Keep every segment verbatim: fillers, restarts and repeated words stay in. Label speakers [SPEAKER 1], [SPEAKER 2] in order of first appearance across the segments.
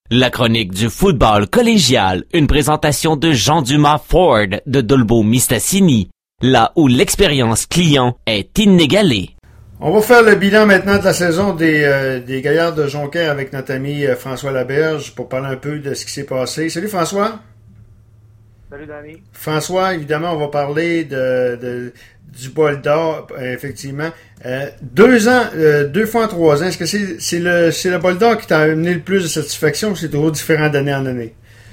[SPEAKER 1] La chronique du football collégial, une présentation de Jean Dumas Ford de Dolbeau-Mistassini, là où l'expérience client est inégalée.
[SPEAKER 2] On va faire le bilan maintenant de la saison des, euh, des Gaillards de Jonquière avec notre ami euh, François Laberge pour parler un peu de ce qui s'est passé. Salut François.
[SPEAKER 3] Salut Danny.
[SPEAKER 2] François, évidemment, on va parler de, de du bol d'or, euh, effectivement. Euh, deux ans, euh, deux fois en trois ans, est-ce que c'est, c'est, le, c'est le bol d'or qui t'a amené le plus de satisfaction ou c'est toujours différent d'année en année?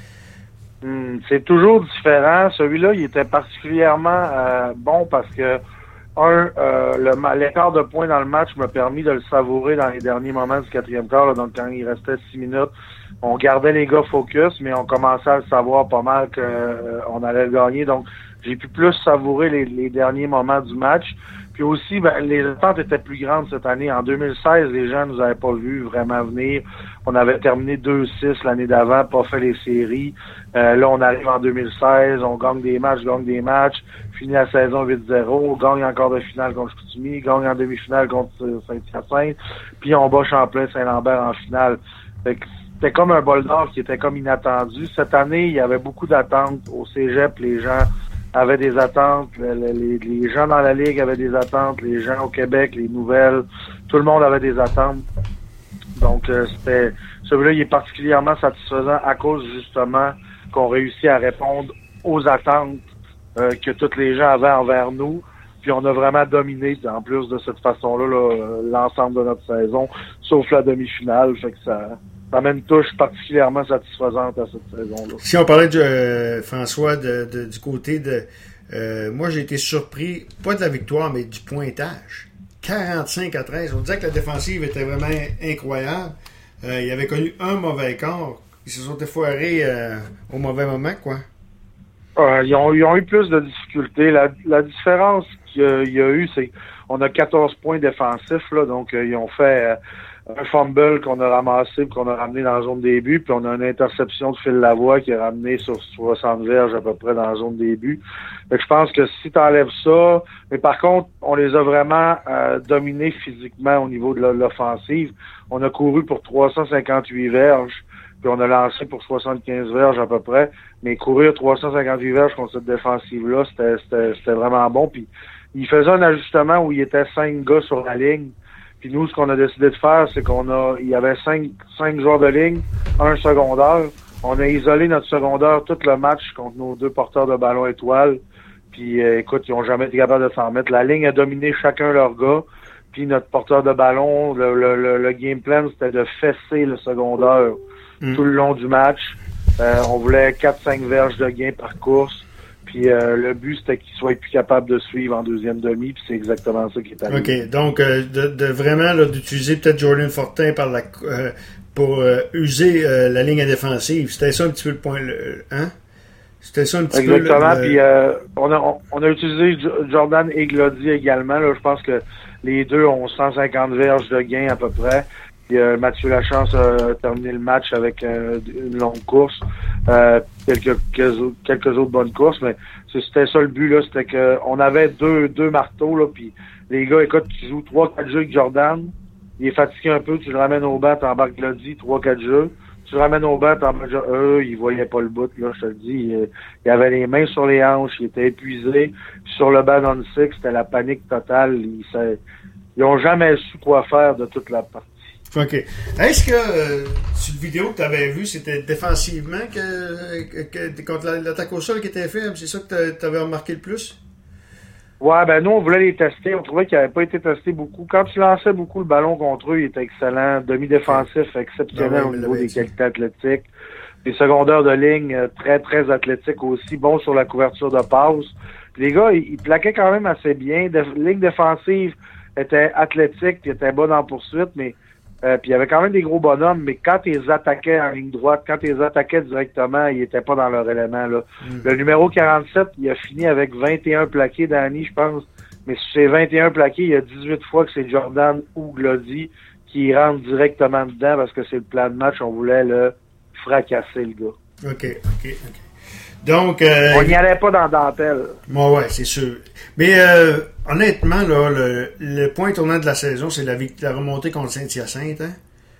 [SPEAKER 3] Hum, c'est toujours différent. Celui-là, il était particulièrement euh, bon parce que Un, euh, le, l'écart de points dans le match m'a permis de le savourer dans les derniers moments du quatrième quart. Là, donc, quand il restait six minutes, on gardait les gars focus, mais on commençait à le savoir pas mal qu'on euh, allait le gagner. Donc, j'ai pu plus savourer les, les derniers moments du match. Puis aussi, ben, les attentes étaient plus grandes cette année. En deux mille seize, les gens nous avaient pas vu vraiment venir. On avait terminé deux six l'année d'avant, pas fait les séries. Euh, là, on arrive en deux mille seize, on gagne des matchs, gagne des matchs, finit la saison huit zéro, gagne encore de finale contre Chicoutimi, gagne en demi-finale contre Saint-Hyacinthe, puis on bat Champlain-Saint-Lambert en finale. Fait que c'était comme un bol d'or qui était comme inattendu. Cette année, il y avait beaucoup d'attentes au cégep, les gens avaient des attentes, les, les, les gens dans la Ligue avaient des attentes, les gens au Québec, les nouvelles, tout le monde avait des attentes. Donc, euh, c'était celui-là, il est particulièrement satisfaisant à cause, justement, qu'on réussit à répondre aux attentes euh, que tous les gens avaient envers nous. Puis on a vraiment dominé, en plus de cette façon-là, là, l'ensemble de notre saison, sauf la demi-finale. Fait que ça, ça met une touche particulièrement satisfaisante à cette saison-là.
[SPEAKER 2] Si on parlait de euh, François de, de, du côté de... Euh, moi, j'ai été surpris, pas de la victoire, mais du pointage. quarante-cinq à treize. On disait que la défensive était vraiment incroyable. Euh, il avait connu un mauvais quart. Ils se sont effoirés euh, au mauvais moment, quoi.
[SPEAKER 3] Euh, ils, ont, ils ont eu plus de difficultés. La, la différence qu'il y a, il y a eu, c'est qu'on a quatorze points défensifs, là, donc euh, ils ont fait euh, un fumble qu'on a ramassé et qu'on a ramené dans la zone début, puis on a une interception de Phil Lavoie qui est ramené sur soixante verges à peu près dans la zone début. Fait que je pense que si tu enlèves ça, mais par contre, on les a vraiment euh, dominés physiquement au niveau de l'offensive. On a couru pour trois cent cinquante-huit verges, puis on a lancé pour soixante-quinze verges à peu près. Mais courir trois cent cinquante-huit verges contre cette défensive-là, c'était, c'était, c'était vraiment bon. Puis il faisait un ajustement où il était cinq gars sur la ligne. Puis nous, ce qu'on a décidé de faire, c'est qu'on a, il y avait cinq, cinq joueurs de ligne, un secondaire. On a isolé notre secondaire tout le match contre nos deux porteurs de ballon étoiles. Puis euh, écoute, ils ont jamais été capables de s'en remettre. La ligne a dominé chacun leur gars. Puis notre porteur de ballon, le, le, le, le game plan, c'était de fesser le secondaire mm. tout le long du match. Euh, on voulait quatre cinq verges de gain par course. Puis euh, le but, c'était qu'ils soient plus capables de suivre en deuxième demi, puis c'est exactement ça qui est arrivé.
[SPEAKER 2] OK. Donc, euh, de, de vraiment là, d'utiliser peut-être Jordan Fortin par la, euh, pour euh, user euh, la ligne défensive. C'était ça un petit peu le point, le, hein? C'était ça un petit
[SPEAKER 3] exactement,
[SPEAKER 2] peu... Exactement.
[SPEAKER 3] Puis euh, on, a, on, on a utilisé Jordan et Glody également. Là, je pense que les deux ont cent cinquante verges de gain à peu près. Puis euh, Mathieu Lachance a terminé le match avec euh, une longue course, euh, quelques, quelques quelques autres bonnes courses, mais c'était ça le but là, c'était que on avait deux deux marteaux là, puis les gars, écoute, tu joues trois quatre jeux avec Jordan, il est fatigué un peu, tu le ramènes au banc, t'embarques Glody, trois quatre jeux, tu le ramènes au banc, t'embarques eux, ils voyaient pas le bout là, je te le dis, il, il avait les mains sur les hanches, il était épuisé, puis sur le banc on six, c'était la panique totale, ils, ils ont jamais su quoi faire de toute la partie.
[SPEAKER 2] OK. Est-ce que, euh, sur le vidéo que tu avais vu, c'était défensivement que, que, que contre l'attaque au sol qui était fait? C'est ça que tu avais remarqué le plus?
[SPEAKER 3] Ouais, ben nous, on voulait les tester. On trouvait qu'ils n'avaient pas été testés beaucoup. Quand tu lançais beaucoup le ballon contre eux, il était excellent. Demi-défensif, exceptionnel ah ouais, au niveau des qualités athlétiques. Les secondaires de ligne, très, très athlétiques aussi. Bon sur la couverture de passe. Les gars, ils, ils plaquaient quand même assez bien. De, ligne défensive était athlétique, puis était bonne en poursuite, mais Euh, puis il y avait quand même des gros bonhommes, mais quand ils attaquaient en ligne droite, quand ils attaquaient directement, ils étaient pas dans leur élément. Là. Mm. Le numéro quarante-sept, il a fini avec vingt et un plaqués, Danny, je pense. Mais sur ces vingt et un plaqués, il y a dix-huit fois que c'est Jordan ou Glody qui rentrent directement dedans parce que c'est le plan de match. On voulait le fracasser, le gars.
[SPEAKER 2] OK, OK, OK. Donc, euh,
[SPEAKER 3] on n'y allait pas dans dentelle.
[SPEAKER 2] Moi, ouais, c'est sûr. Mais euh, honnêtement, là, le, le point tournant de la saison, c'est la, la remontée contre Saint-Hyacinthe. Hein?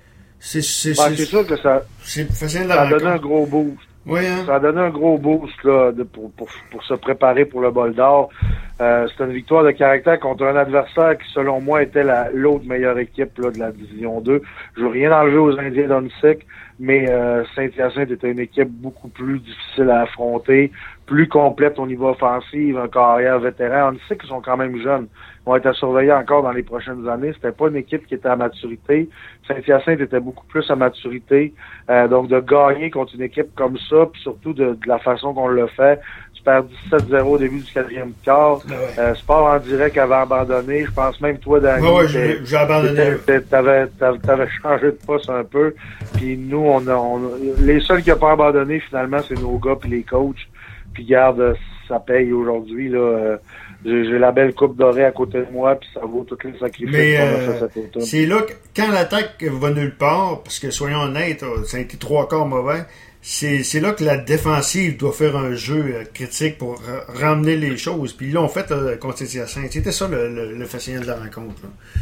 [SPEAKER 2] C'est, c'est,
[SPEAKER 3] Ben,
[SPEAKER 2] c'est,
[SPEAKER 3] c'est sûr que ça,
[SPEAKER 2] c'est facile
[SPEAKER 3] ça a donné un gros boost.
[SPEAKER 2] Oui, hein?
[SPEAKER 3] Ça a donné un gros boost là, de, pour, pour, pour se préparer pour le bol d'or. Euh, c'était une victoire de caractère contre un adversaire qui, selon moi, était la, l'autre meilleure équipe là, de la Division deux. Je veux rien enlever aux Indiens d'Onsic, mais euh, Saint-Hyacinthe était une équipe beaucoup plus difficile à affronter, plus complète au niveau offensif, un carrière vétéran. Onsic, ils sont quand même jeunes. Ils vont être à surveiller encore dans les prochaines années. C'était pas une équipe qui était à maturité. Saint-Hyacinthe était beaucoup plus à maturité. Euh, donc, de gagner contre une équipe comme ça, puis surtout de, de la façon qu'on le fait, tu perds dix-sept zéro au début du quatrième quart.
[SPEAKER 2] Ben ouais.
[SPEAKER 3] euh, Sport en direct avait abandonné. Je pense même toi, Danny,
[SPEAKER 2] ouais, ouais, j'ai, j'ai abandonné.
[SPEAKER 3] T'avais, t'avais, t'avais changé de poste un peu. Puis nous, on a, on a les seuls qui n'ont pas abandonné, finalement, c'est nos gars puis les coachs. Puis garde, ça paye aujourd'hui, là. Euh, J'ai, j'ai la belle coupe dorée à côté de moi, puis ça vaut tous les sacrifices
[SPEAKER 2] Mais,
[SPEAKER 3] qu'on a
[SPEAKER 2] euh,
[SPEAKER 3] fait cet automne.
[SPEAKER 2] c'est là que, quand l'attaque va nulle part, parce que soyons honnêtes, ça a été trois quarts mauvais, c'est, c'est là que la défensive doit faire un jeu euh, critique pour euh, ramener les choses. Puis là, on fait euh, contre Saint-Hyacinthe. C'était ça le, le, le fascinant de la rencontre.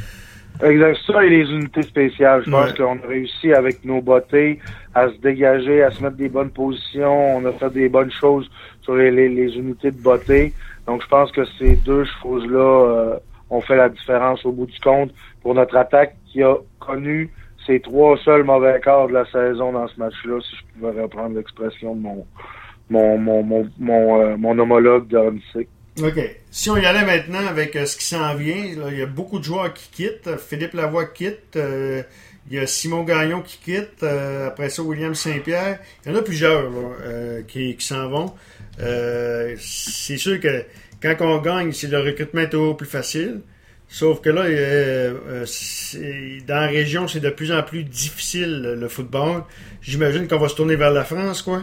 [SPEAKER 2] Là.
[SPEAKER 3] Exact. Ça et les unités spéciales. Je pense
[SPEAKER 2] Ouais.
[SPEAKER 3] qu'on a réussi avec nos bottées à se dégager, à se mettre des bonnes positions. On a fait des bonnes choses sur les, les, les unités de bottées. Donc, je pense que ces deux choses-là euh, ont fait la différence au bout du compte pour notre attaque qui a connu ses trois seuls mauvais quarts de la saison dans ce match-là, si je pouvais reprendre l'expression de mon mon mon mon mon, euh, mon homologue de Onsic.
[SPEAKER 2] OK. Si on y allait maintenant avec euh, ce qui s'en vient, là, il y a beaucoup de joueurs qui quittent. Philippe Lavoie quitte. Euh, il y a Simon Gagnon qui quitte. Euh, après ça, William Saint-Pierre. Il y en a plusieurs là, euh, qui, qui s'en vont. Euh, c'est sûr que quand on gagne, c'est le recrutement est toujours plus facile. Sauf que là, euh, euh, c'est, dans la région, c'est de plus en plus difficile le, le football. J'imagine qu'on va se tourner vers la France, quoi.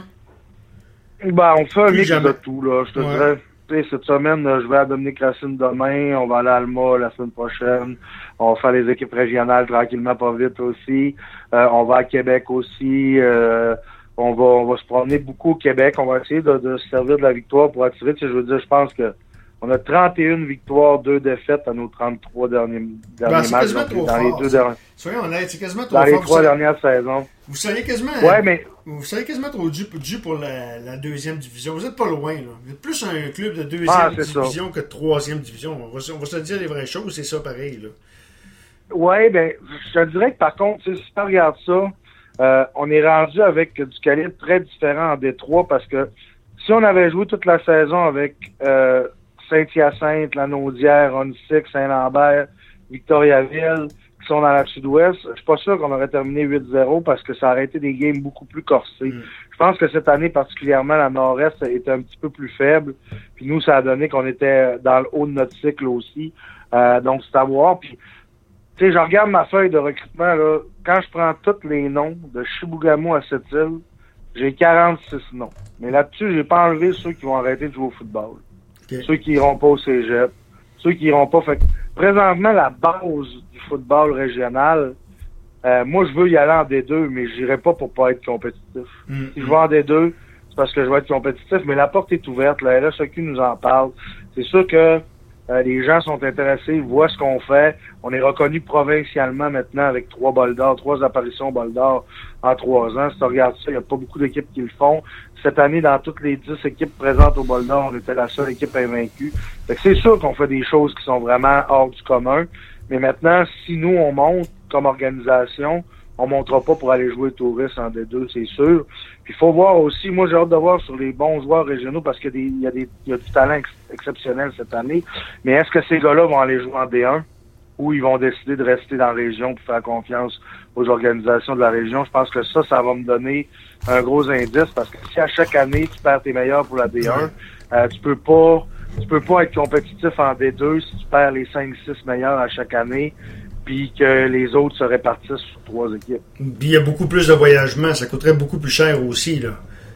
[SPEAKER 3] Ben, on fait un
[SPEAKER 2] Plus
[SPEAKER 3] mix
[SPEAKER 2] jamais.
[SPEAKER 3] de tout, là. Je te
[SPEAKER 2] Ouais.
[SPEAKER 3] dirais, tu sais, cette semaine, je vais à Dominique Racine demain, on va aller à Alma la semaine prochaine, on va faire les équipes régionales tranquillement, pas vite aussi. Euh, on va à Québec aussi, euh, on va on va se promener beaucoup au Québec, on va essayer de, de se servir de la victoire pour attirer. Tu sais, je veux dire, je pense que on a trente et une victoires, deux défaites à nos trente-trois derniers, derniers
[SPEAKER 2] Ben, c'est
[SPEAKER 3] matchs.
[SPEAKER 2] quasiment
[SPEAKER 3] Donc,
[SPEAKER 2] trop
[SPEAKER 3] dans
[SPEAKER 2] fort,
[SPEAKER 3] les deux
[SPEAKER 2] ça.
[SPEAKER 3] derniers,
[SPEAKER 2] Soyons honnêtes, c'est quasiment trop
[SPEAKER 3] dans les
[SPEAKER 2] fort.
[SPEAKER 3] trois
[SPEAKER 2] Vous savez-
[SPEAKER 3] dernières saisons.
[SPEAKER 2] Vous seriez quasiment,
[SPEAKER 3] Ouais, mais
[SPEAKER 2] vous seriez quasiment trop dû, dû pour la, la deuxième division. Vous êtes pas loin, là. Vous êtes plus un club de deuxième
[SPEAKER 3] Ah, c'est
[SPEAKER 2] division que de troisième division. On va, se- on va se dire les vraies choses, c'est ça pareil, là.
[SPEAKER 3] ouais, ben, je te dirais que par contre, tu sais, si tu regardes ça, euh, on est rendu avec du calibre très différent en Détroit parce que si on avait joué toute la saison avec euh, Saint-Hyacinthe, Lanaudière, Onsic, Saint-Lambert, Victoriaville, qui sont dans la sud-ouest, je suis pas sûr qu'on aurait terminé huit zéro parce que ça aurait été des games beaucoup plus corsés.
[SPEAKER 2] Mm.
[SPEAKER 3] Je pense que cette année, particulièrement, la Nord-Est était un petit peu plus faible. Puis nous, ça a donné qu'on était dans le haut de notre cycle aussi. Euh, donc, c'est à voir. Puis, tu sais, je regarde ma feuille de recrutement, là. Quand je prends tous les noms de Chibougamau à Sept-Îles, j'ai quarante-six noms. Mais là-dessus, j'ai pas enlevé ceux qui vont arrêter de jouer au football.
[SPEAKER 2] Okay.
[SPEAKER 3] Ceux qui iront pas au cégep. Ceux qui iront pas. Fait que, présentement, la base du football régional, euh, moi, je veux y aller en D deux, mais j'irai pas pour pas être compétitif.
[SPEAKER 2] Mm.
[SPEAKER 3] Si je vais en D deux, c'est parce que je vais être compétitif, mais la porte est ouverte. La L S E Q nous en parle. C'est sûr que euh, les gens sont intéressés, voient ce qu'on fait. On est reconnu provincialement maintenant avec trois bols d'or, trois apparitions bols d'or en trois ans. Si tu regardes ça, il n'y a pas beaucoup d'équipes qui le font. Cette année, dans toutes les dix équipes présentes au bol d'or, on était la seule équipe invaincue. Fait que c'est sûr qu'on fait des choses qui sont vraiment hors du commun. Mais maintenant, si nous, on monte comme organisation, on montera pas pour aller jouer touriste en D deux, c'est sûr. Puis il faut voir aussi, moi j'ai hâte de voir sur les bons joueurs régionaux parce qu'il y a, des, il y a, des, il y a du talent ex- exceptionnel cette année. Mais est-ce que ces gars-là vont aller jouer en D un ou ils vont décider de rester dans la région pour faire confiance aux organisations de la région? Je pense que ça, ça va me donner un gros indice parce que si à chaque année tu perds tes meilleurs pour la D un, euh, tu peux pas tu peux pas être compétitif en D deux si tu perds les cinq six meilleurs à chaque année puis que les autres se répartissent sur trois équipes.
[SPEAKER 2] Puis il y a beaucoup plus de voyagement, ça coûterait beaucoup plus cher aussi, là.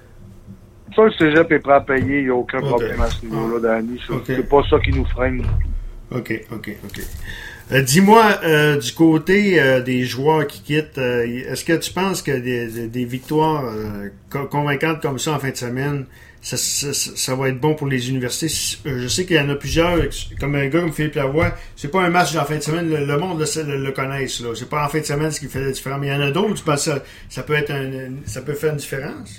[SPEAKER 3] Ça, le cégep est prêt à payer, il n'y a aucun
[SPEAKER 2] Okay.
[SPEAKER 3] problème à ce niveau-là, Danny.
[SPEAKER 2] Okay.
[SPEAKER 3] C'est pas ça qui nous freine.
[SPEAKER 2] OK, OK, OK. Euh, dis-moi, euh, du côté euh, des joueurs qui quittent, euh, est-ce que tu penses que des, des, des victoires euh, co- convaincantes comme ça en fin de semaine, ça, ça, ça va être bon pour les universités? Je sais qu'il y en a plusieurs, comme un gars comme Philippe Lavoie, c'est pas un match en fin de semaine, le, le monde le, le, le connaisse, là. C'est pas en fin de semaine ce qui fait la différence, mais il y en a d'autres, tu penses que ça, ça peut être un, ça peut faire une différence?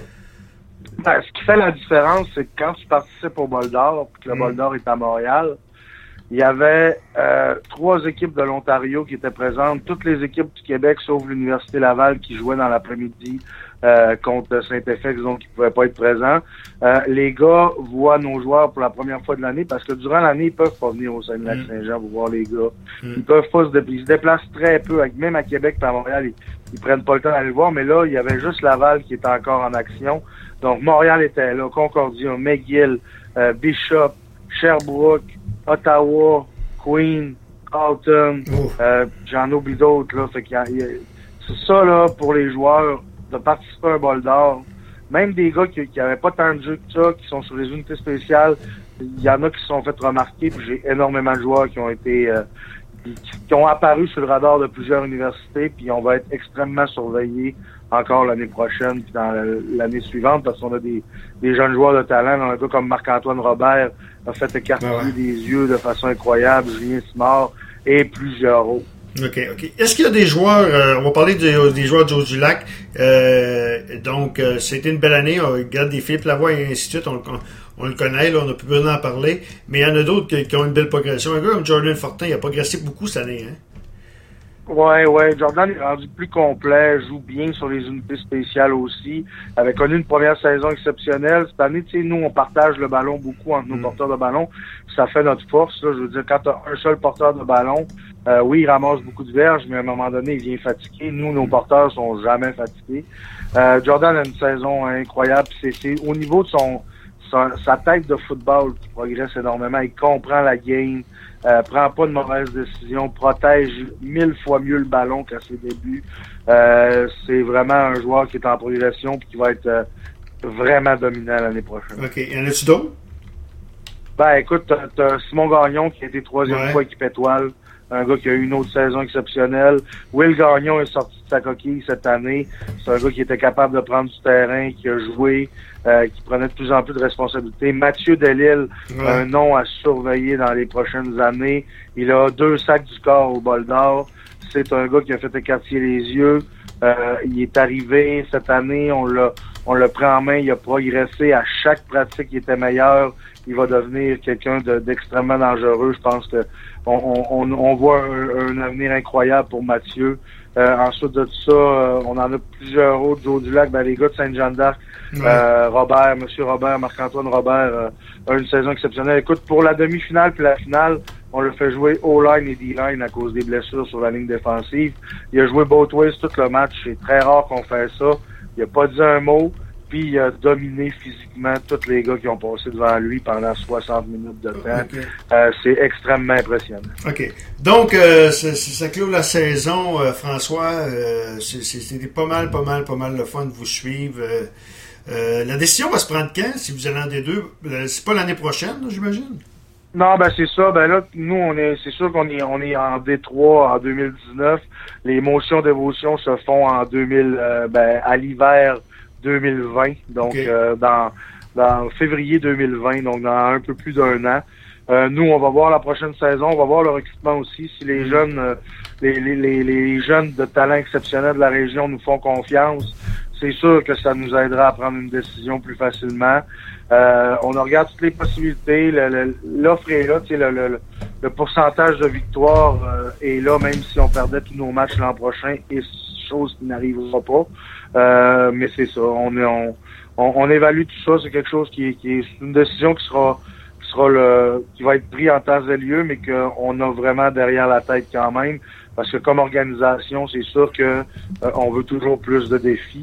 [SPEAKER 3] Ben, ce qui fait la différence, c'est que quand tu participes au Bol d'Or, puis que le
[SPEAKER 2] Mm.
[SPEAKER 3] Bol d'Or est à Montréal, il y avait euh, trois équipes de l'Ontario qui étaient présentes, toutes les équipes du Québec, sauf l'Université Laval qui jouait dans l'après-midi euh, contre Saint F X, donc ils pouvaient pas être présents. Euh, les gars voient nos joueurs pour la première fois de l'année, parce que durant l'année, ils peuvent pas venir au Saguenay-Lac-Saint-Jean pour voir les gars.
[SPEAKER 2] Mm.
[SPEAKER 3] Ils peuvent pas se déplacer. Ils se déplacent très peu, même à Québec et à Montréal, ils, ils prennent pas le temps d'aller le voir, mais là, il y avait juste Laval qui était encore en action. Donc, Montréal était là, Concordia, McGill, euh, Bishop, Sherbrooke, Ottawa, Queen, Carleton,
[SPEAKER 2] Oh.
[SPEAKER 3] euh, j'en oublie d'autres, là. Fait qu'il y a, il y a- c'est ça, là, pour les joueurs, de participer à un Bol d'Or. Même des gars qui, qui avaient pas tant de jeux que ça, qui sont sur les unités spéciales, il y en a qui se sont fait remarquer, puis j'ai énormément de joueurs qui ont été, euh, qui, qui ont apparu sur le radar de plusieurs universités, puis on va être extrêmement surveillés encore l'année prochaine, puis dans l'année suivante, parce qu'on a des, des jeunes joueurs de talent. Un gars comme Marc-Antoine Robert a fait écarquiller
[SPEAKER 2] Ah ouais.
[SPEAKER 3] des yeux de façon incroyable, Julien Simard et plusieurs autres.
[SPEAKER 2] OK, OK. Est-ce qu'il y a des joueurs, euh, on va parler de- des joueurs du Haut-du-Lac, euh, donc euh, c'était une belle année, on regarde des Philippe Lavoie et ainsi de suite, on, on, on le connaît, là, on n'a plus besoin d'en parler, mais il y en a d'autres qui, qui ont une belle progression. Un gars comme Jordan Fortin, il a progressé beaucoup cette année, hein?
[SPEAKER 3] Ouais, ouais, Jordan est rendu plus complet, joue bien sur les unités spéciales aussi, avait connu une première saison exceptionnelle. Cette année, tu sais, nous, on partage le ballon beaucoup entre nos
[SPEAKER 2] Mm.
[SPEAKER 3] porteurs de ballon. Ça fait notre force, là. Je veux dire, quand t'as un seul porteur de ballon, euh, oui, il ramasse beaucoup de verges, mais à un moment donné, il vient fatigué. Nous, nos porteurs sont jamais fatigués. Euh, Jordan a une saison incroyable. C'est, c'est au niveau de son, sa, sa tête de football qui progresse énormément. Il comprend la game. Euh, prend pas de mauvaises décisions, protège mille fois mieux le ballon qu'à ses débuts. Euh, c'est vraiment un joueur qui est en progression et qui va être euh, vraiment dominant l'année prochaine.
[SPEAKER 2] OK. Y en a-tu d'autres?
[SPEAKER 3] Ben écoute, t'as, t'as Simon Gagnon qui a été troisième
[SPEAKER 2] Ouais.
[SPEAKER 3] fois équipe étoile, un gars qui a eu une autre saison exceptionnelle. Will Gagnon est sorti de sa coquille cette année. C'est un gars qui était capable de prendre du terrain, qui a joué, euh, qui prenait de plus en plus de responsabilités. Mathieu Delisle,
[SPEAKER 2] Ouais.
[SPEAKER 3] un nom à surveiller dans les prochaines années. Il a deux sacs du corps au Bol d'Or. C'est un gars qui a fait écartier les yeux. Euh, il est arrivé cette année, on l'a, on l'a pris en main, il a progressé à chaque pratique, il était meilleur. Il va devenir quelqu'un de, d'extrêmement dangereux. Je pense que on, on, on voit un, un avenir incroyable pour Mathieu. Euh, ensuite de ça, euh, on en a plusieurs autres du Haut-du-Lac. Ben, les gars de Sainte-Jeanne d'Arc,
[SPEAKER 2] Ouais.
[SPEAKER 3] euh, Robert, Monsieur Robert, Marc-Antoine Robert, euh, a une saison exceptionnelle. Écoute, pour la demi-finale puis la finale, on le fait jouer O-line et D-line à cause des blessures sur la ligne défensive. Il a joué both ways tout le match. C'est très rare qu'on fait ça. Il a pas dit un mot. Puis il a dominé physiquement tous les gars qui ont passé devant lui pendant soixante minutes de temps.
[SPEAKER 2] OK.
[SPEAKER 3] Euh, c'est extrêmement impressionnant.
[SPEAKER 2] OK. Donc, euh, ça, ça clôt la saison, euh, François. Euh, c'est, c'est, c'était pas mal, pas mal, pas mal le fun de vous suivre. Euh, euh, la décision va se prendre quand, si vous allez en des deux? Euh, C'est pas l'année prochaine, là, j'imagine?
[SPEAKER 3] Non, ben c'est ça. Ben là, nous, on est, c'est sûr qu'on est, on est en D trois en deux mille dix-neuf. Les motions d'évolution se font en deux mille, euh, ben à l'hiver deux mille vingt. Donc,
[SPEAKER 2] Okay.
[SPEAKER 3] euh, dans dans février deux mille vingt, donc dans un peu plus d'un an. Euh, nous, on va voir la prochaine saison, on va voir le recrutement aussi. Si les jeunes, euh, les, les, les, les jeunes de talent exceptionnel de la région nous font confiance, c'est sûr que ça nous aidera à prendre une décision plus facilement. Euh, on regarde toutes les possibilités, le, le, l'offre est là, tu sais, le, le, le pourcentage de victoire euh, est là, même si on perdait tous nos matchs l'an prochain, et chose qui n'arrivera pas. Euh, mais c'est ça, on, est, on, on, on évalue tout ça, c'est quelque chose qui, qui est une décision qui sera qui sera le qui va être pris en temps et lieu, mais qu'on a vraiment derrière la tête quand même, parce que comme organisation, c'est sûr que euh, on veut toujours plus de défis.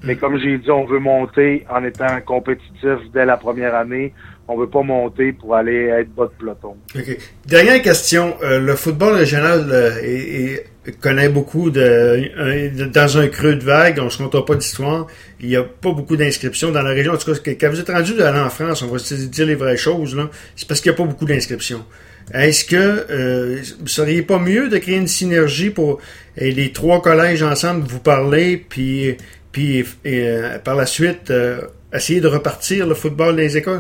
[SPEAKER 3] Mais comme j'ai dit, on veut monter en étant compétitif dès la première année. On veut pas monter pour aller être bas de peloton.
[SPEAKER 2] Okay. Dernière question. Euh, le football régional euh, est, est, connaît beaucoup de, un, dans un creux de vague. On se comptera pas d'histoire. Il y a pas beaucoup d'inscriptions dans la région. En tout cas, quand vous êtes rendu d'aller en France, on va se dire les vraies choses, là. C'est parce qu'il n'y a pas beaucoup d'inscriptions. Est-ce que euh, vous seriez pas mieux de créer une synergie pour et les trois collèges ensemble vous parler, puis, puis et, euh, par la suite euh, essayer de repartir le football des écoles?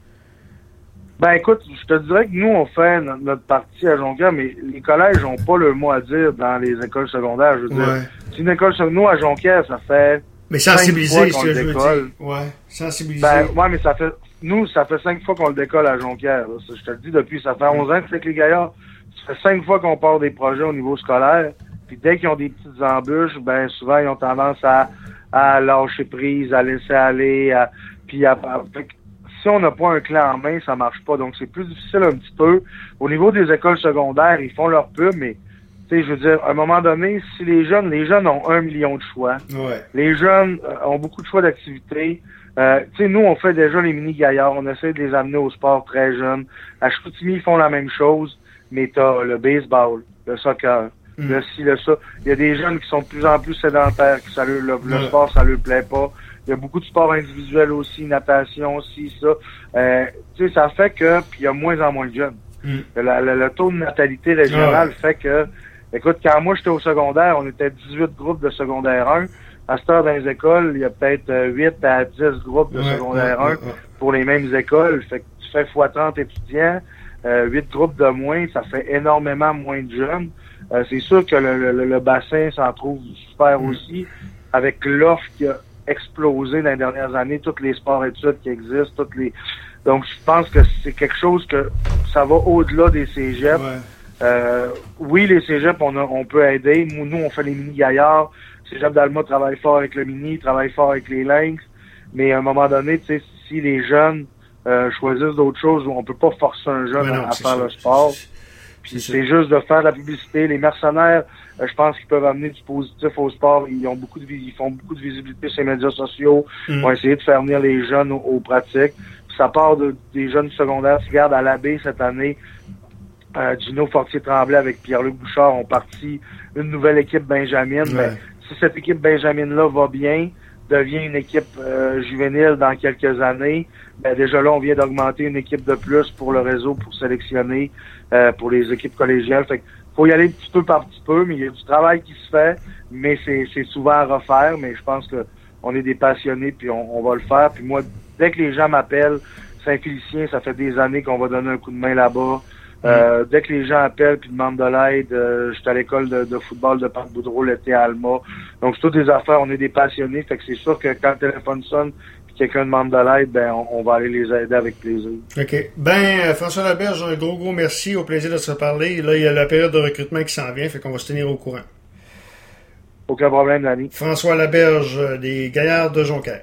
[SPEAKER 3] Ben écoute, je te dirais que nous, on fait notre, notre partie à Jonquière, mais les collèges n'ont pas le mot à dire dans les écoles secondaires. Je veux
[SPEAKER 2] ouais.
[SPEAKER 3] dire, c'est une école secondaire. Nous, à Jonquière, ça fait
[SPEAKER 2] mais sensibiliser, ce que je veux
[SPEAKER 3] dire.
[SPEAKER 2] Ouais, sensibiliser.
[SPEAKER 3] Ben, ouais, mais ça fait, nous, ça fait cinq fois qu'on le décolle à Jonquière. Là. Je te le dis depuis, ça fait onze ans que c'est avec les gaillards. Ça fait cinq fois qu'on part des projets au niveau scolaire. Puis dès qu'ils ont des petites embûches, ben souvent, ils ont tendance à, à lâcher prise, à laisser aller, à, puis à, à si on n'a pas un clan en main, ça marche pas. Donc, c'est plus difficile un petit peu. Au niveau des écoles secondaires, ils font leur pub, mais, tu sais, je veux dire, à un moment donné, si les jeunes, les jeunes ont un million de choix.
[SPEAKER 2] Ouais.
[SPEAKER 3] Les jeunes euh, ont beaucoup de choix d'activités. Euh, tu sais, nous, on fait déjà les mini-gaillards. On essaie de les amener au sport très jeunes. À Chicoutimi, ils font la même chose, mais t'as le baseball, le soccer, mm. le ci, le ça. Il y a des jeunes qui sont de plus en plus sédentaires, que ça le, le, le ouais. sport, ça leur plaît pas. Il y a beaucoup de sports individuels aussi, natation aussi, ça. Euh, tu sais, ça fait que, puis il y a moins en moins de jeunes. Mm. Le, le, le taux de natalité régional oh. fait que, écoute, quand moi j'étais au secondaire, on était dix-huit groupes de secondaire un. À cette heure dans les écoles, il y a peut-être huit à dix groupes de
[SPEAKER 2] ouais,
[SPEAKER 3] secondaire
[SPEAKER 2] ouais,
[SPEAKER 3] un
[SPEAKER 2] ouais, ouais. pour
[SPEAKER 3] les mêmes écoles. Fait que tu fais fois trente étudiants, euh, huit groupes de moins, ça fait énormément moins de jeunes. Euh, c'est sûr que le, le, le bassin s'en trouve super mm. aussi, avec l'offre qui a explosé dans les dernières années, tous les sports-études qui existent, toutes les. Donc, je pense que c'est quelque chose que ça va au-delà des cégeps.
[SPEAKER 2] Ouais.
[SPEAKER 3] Euh, oui, les cégeps, on, a, on peut aider. Nous, on fait les mini-gaillards. Cégep d'Alma travaille fort avec le mini, travaille fort avec les lynx. Mais à un moment donné, tu sais, si les jeunes euh, choisissent d'autres choses, on peut pas forcer un jeune non, à, à faire ça. le sport. Puis c'est, c'est juste de faire de la publicité. Les mercenaires, euh, je pense qu'ils peuvent amener du positif au sport. Ils ont beaucoup de ils font beaucoup de visibilité sur les médias sociaux. Mm. Ils vont essayer de faire venir les jeunes aux, aux pratiques. Puis ça part de, des jeunes secondaires. Tu regardes à l'abbé cette année, euh, Gino Fortier-Tremblay avec Pierre-Luc Bouchard ont parti une nouvelle équipe Benjamin. Ouais. Ben, si cette équipe Benjamin-là va bien, devient une équipe euh, juvénile dans quelques années, ben déjà là, on vient d'augmenter une équipe de plus pour le réseau pour sélectionner euh, pour les équipes collégiales. Fait que faut y aller petit peu par petit peu, mais il y a du travail qui se fait, mais c'est, c'est souvent à refaire, mais je pense que on est des passionnés puis on, on va le faire. Puis moi, dès que les gens m'appellent, Saint-Félicien, ça fait des années qu'on va donner un coup de main là-bas. Euh, dès que les gens appellent puis demandent de l'aide, euh, j'étais à l'école de, de football de Parc Boudreau l'été à Alma. Donc c'est toutes des affaires, on est des passionnés, fait que c'est sûr que quand le téléphone sonne puis quelqu'un demande de l'aide, ben on, on va aller les aider avec plaisir.
[SPEAKER 2] OK. Ben euh, François Laberge, un gros gros merci, au plaisir de se parler. Là, il y a la période de recrutement qui s'en vient, fait qu'on va se tenir au courant.
[SPEAKER 3] Aucun problème, Danny.
[SPEAKER 2] François Laberge des Gaillards de Jonquière.